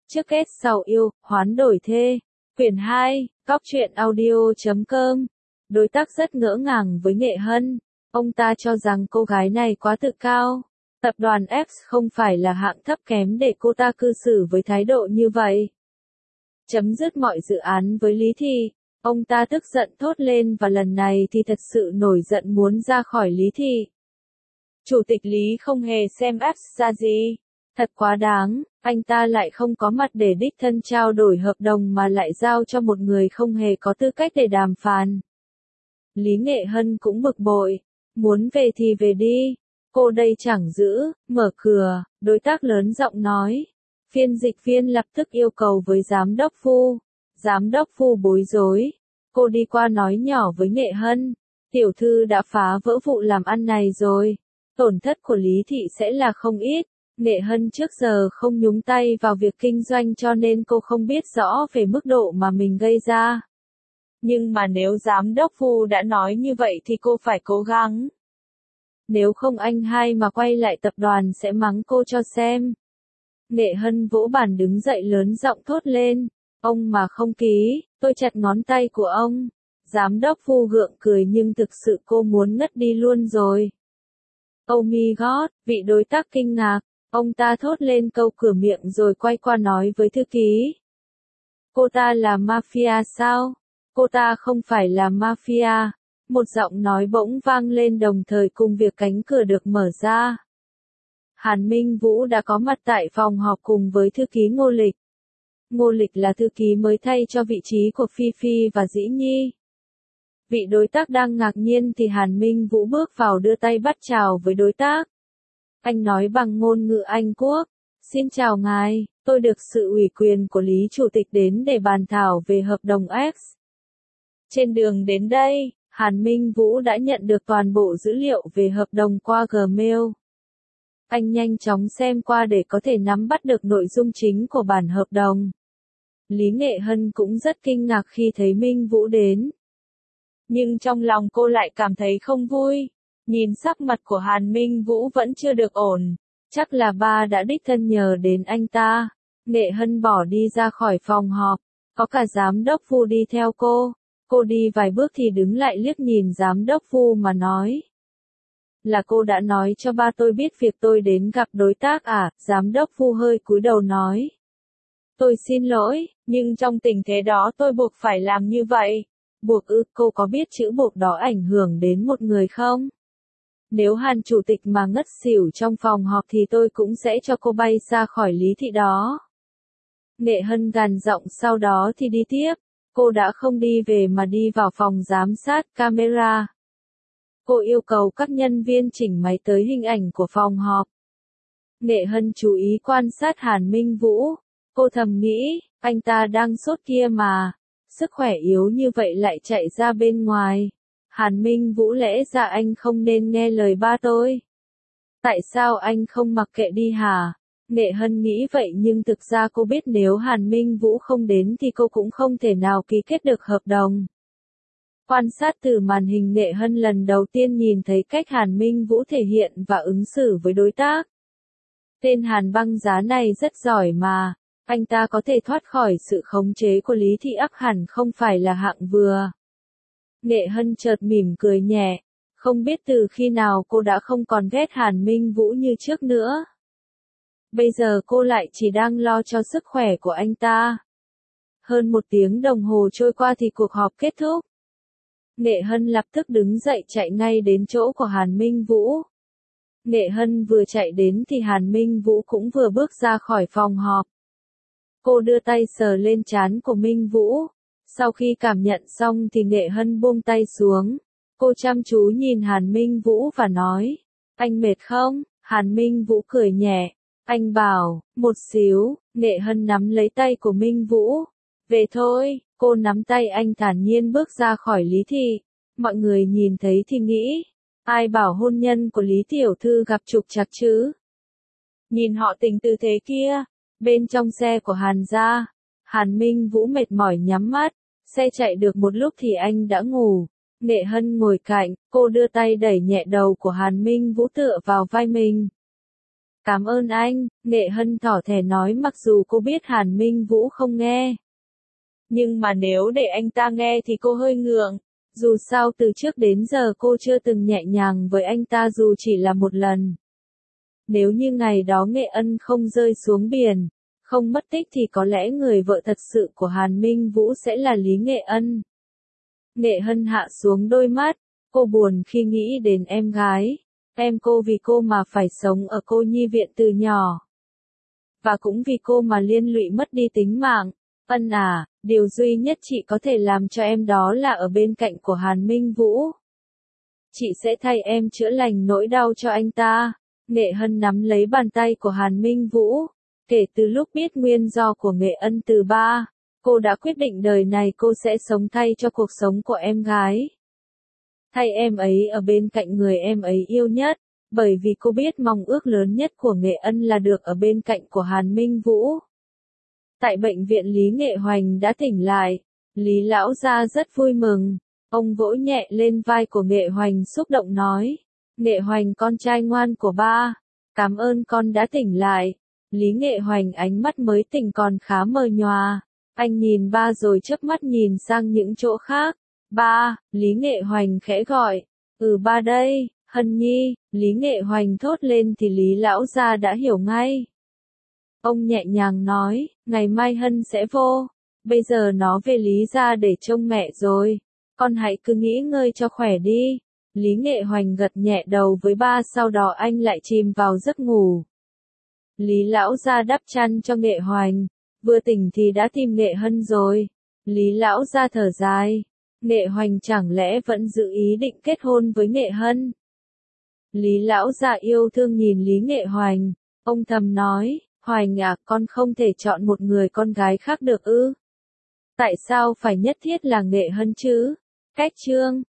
Trước kết sau yêu, hoán đổi thê. Quyển 2, Góc truyện audio.com. Đối tác rất ngỡ ngàng với Nghệ Hân. Ông ta cho rằng cô gái này quá tự cao. Tập đoàn X không phải là hạng thấp kém để cô ta cư xử với thái độ như vậy. Chấm dứt mọi dự án với Lý Thị. Ông ta tức giận thốt lên và lần này thì thật sự nổi giận muốn ra khỏi Lý Thị. Chủ tịch Lý không hề xem X ra gì. Thật quá đáng, anh ta lại không có mặt để đích thân trao đổi hợp đồng mà lại giao cho một người không hề có tư cách để đàm phán. Lý Nghệ Hân cũng bực bội, muốn về thì về đi, cô đây chẳng giữ, mở cửa, đối tác lớn giọng nói. Phiên dịch viên lập tức yêu cầu với giám đốc Phu bối rối, cô đi qua nói nhỏ với Nghệ Hân, tiểu thư đã phá vỡ vụ làm ăn này rồi, tổn thất của Lý Thị sẽ là không ít. Nghệ Hân trước giờ không nhúng tay vào việc kinh doanh cho nên cô không biết rõ về mức độ mà mình gây ra. Nhưng mà nếu giám đốc Phu đã nói như vậy thì cô phải cố gắng. Nếu không anh hai mà quay lại tập đoàn sẽ mắng cô cho xem. Nghệ Hân vỗ bàn đứng dậy lớn giọng thốt lên. Ông mà không ký, tôi chặt ngón tay của ông. Giám đốc Phu gượng cười nhưng thực sự cô muốn ngất đi luôn rồi. Oh my god, vị đối tác kinh ngạc. Ông ta thốt lên câu cửa miệng rồi quay qua nói với thư ký. Cô ta là mafia sao? Cô ta không phải là mafia. Một giọng nói bỗng vang lên đồng thời cùng việc cánh cửa được mở ra. Hàn Minh Vũ đã có mặt tại phòng họp cùng với thư ký Ngô Lịch. Ngô Lịch là thư ký mới thay cho vị trí của Phi Phi và Dĩ Nhi. Vị đối tác đang ngạc nhiên thì Hàn Minh Vũ bước vào đưa tay bắt chào với đối tác. Anh nói bằng ngôn ngữ Anh Quốc. Xin chào ngài, tôi được sự ủy quyền của Lý Chủ tịch đến để bàn thảo về hợp đồng X. Trên đường đến đây, Hàn Minh Vũ đã nhận được toàn bộ dữ liệu về hợp đồng qua Gmail. Anh nhanh chóng xem qua để có thể nắm bắt được nội dung chính của bản hợp đồng. Lý Nghệ Hân cũng rất kinh ngạc khi thấy Minh Vũ đến. Nhưng trong lòng cô lại cảm thấy không vui. Nhìn sắc mặt của Hàn Minh Vũ vẫn chưa được ổn, chắc là ba đã đích thân nhờ đến anh ta. Nghệ Hân bỏ đi ra khỏi phòng họp, có cả giám đốc Phu đi theo cô. Cô đi vài bước thì đứng lại liếc nhìn giám đốc Phu mà nói. Là cô đã nói cho ba tôi biết việc tôi đến gặp đối tác à? Giám đốc Phu hơi cúi đầu nói. Tôi xin lỗi, nhưng trong tình thế đó tôi buộc phải làm như vậy. Buộc ư? Cô có biết chữ buộc đó ảnh hưởng đến một người không? Nếu Hàn Chủ tịch mà ngất xỉu trong phòng họp thì tôi cũng sẽ cho cô bay ra khỏi Lý Thị đó. Nghệ Hân gằn giọng sau đó thì đi tiếp. Cô đã không đi về mà đi vào phòng giám sát camera. Cô yêu cầu các nhân viên chỉnh máy tới hình ảnh của phòng họp. Nghệ Hân chú ý quan sát Hàn Minh Vũ. Cô thầm nghĩ, anh ta đang sốt kia mà. Sức khỏe yếu như vậy lại chạy ra bên ngoài. Hàn Minh Vũ lẽ ra anh không nên nghe lời ba tôi. Tại sao anh không mặc kệ đi hả? Nghệ Hân nghĩ vậy nhưng thực ra cô biết nếu Hàn Minh Vũ không đến thì cô cũng không thể nào ký kết được hợp đồng. Quan sát từ màn hình Nghệ Hân lần đầu tiên nhìn thấy cách Hàn Minh Vũ thể hiện và ứng xử với đối tác. Tên Hàn băng giá này rất giỏi mà, anh ta có thể thoát khỏi sự khống chế của Lý Thị ắt hẳn không phải là hạng vừa. Nghệ Hân chợt mỉm cười nhẹ, không biết từ khi nào cô đã không còn ghét Hàn Minh Vũ như trước nữa. Bây giờ cô lại chỉ đang lo cho sức khỏe của anh ta. Hơn 1 tiếng đồng hồ trôi qua thì cuộc họp kết thúc. Nghệ Hân lập tức đứng dậy chạy ngay đến chỗ của Hàn Minh Vũ. Nghệ Hân vừa chạy đến thì Hàn Minh Vũ cũng vừa bước ra khỏi phòng họp. Cô đưa tay sờ lên trán của Minh Vũ. Sau khi cảm nhận xong thì Nghệ Hân buông tay xuống. Cô chăm chú nhìn Hàn Minh Vũ và nói, anh mệt không? Hàn Minh Vũ cười nhẹ. Anh bảo, một xíu. Nghệ Hân nắm lấy tay của Minh Vũ. Về thôi. Cô nắm tay anh thản nhiên bước ra khỏi Lý Thị. Mọi người nhìn thấy thì nghĩ, ai bảo hôn nhân của Lý Tiểu Thư gặp trục trặc chứ? Nhìn họ tình tư thế kia. Bên trong xe của Hàn gia, Hàn Minh Vũ mệt mỏi nhắm mắt. Xe chạy được một lúc thì anh đã ngủ. Nghệ Hân ngồi cạnh, cô đưa tay đẩy nhẹ đầu của Hàn Minh Vũ tựa vào vai mình. Cảm ơn anh, Nghệ Hân thỏ thẻ nói mặc dù cô biết Hàn Minh Vũ không nghe. Nhưng mà nếu để anh ta nghe thì cô hơi ngượng. Dù sao từ trước đến giờ cô chưa từng nhẹ nhàng với anh ta dù chỉ là một lần. Nếu như ngày đó Nghệ Ân không rơi xuống biển, không mất tích thì có lẽ người vợ thật sự của Hàn Minh Vũ sẽ là Lý Nghệ Ân. Nghệ Hân hạ xuống đôi mắt, cô buồn khi nghĩ đến em gái. Em cô vì cô mà phải sống ở cô nhi viện từ nhỏ. Và cũng vì cô mà liên lụy mất đi tính mạng. Ân à, điều duy nhất chị có thể làm cho em đó là ở bên cạnh của Hàn Minh Vũ. Chị sẽ thay em chữa lành nỗi đau cho anh ta. Nghệ Hân nắm lấy bàn tay của Hàn Minh Vũ. Kể từ lúc biết nguyên do của Nghệ Ân từ ba, cô đã quyết định đời này cô sẽ sống thay cho cuộc sống của em gái. Thay em ấy ở bên cạnh người em ấy yêu nhất, bởi vì cô biết mong ước lớn nhất của Nghệ Ân là được ở bên cạnh của Hàn Minh Vũ. Tại bệnh viện Lý Nghệ Hoành đã tỉnh lại, Lý lão gia rất vui mừng, ông vỗ nhẹ lên vai của Nghệ Hoành xúc động nói, Nghệ Hoành con trai ngoan của ba, cảm ơn con đã tỉnh lại. Lý Nghệ Hoành ánh mắt mới tỉnh còn khá mờ nhòa, anh nhìn ba rồi chớp mắt nhìn sang những chỗ khác. Ba, Lý Nghệ Hoành khẽ gọi, ba đây, Hân Nhi, Lý Nghệ Hoành thốt lên thì Lý lão gia đã hiểu ngay. Ông nhẹ nhàng nói, ngày mai Hân sẽ vô, bây giờ nó về Lý gia để trông mẹ rồi, con hãy cứ nghỉ ngơi cho khỏe đi. Lý Nghệ Hoành gật nhẹ đầu với ba sau đó anh lại chìm vào giấc ngủ. Lý lão gia đắp chăn cho Nghệ Hoành, vừa tỉnh thì đã tìm Nghệ Hân rồi. Lý lão gia thở dài, Nghệ Hoành chẳng lẽ vẫn giữ ý định kết hôn với Nghệ Hân? Lý lão gia yêu thương nhìn Lý Nghệ Hoành, ông thầm nói, Hoành à, con không thể chọn một người con gái khác được ư? Tại sao phải nhất thiết là Nghệ Hân chứ? Cách chương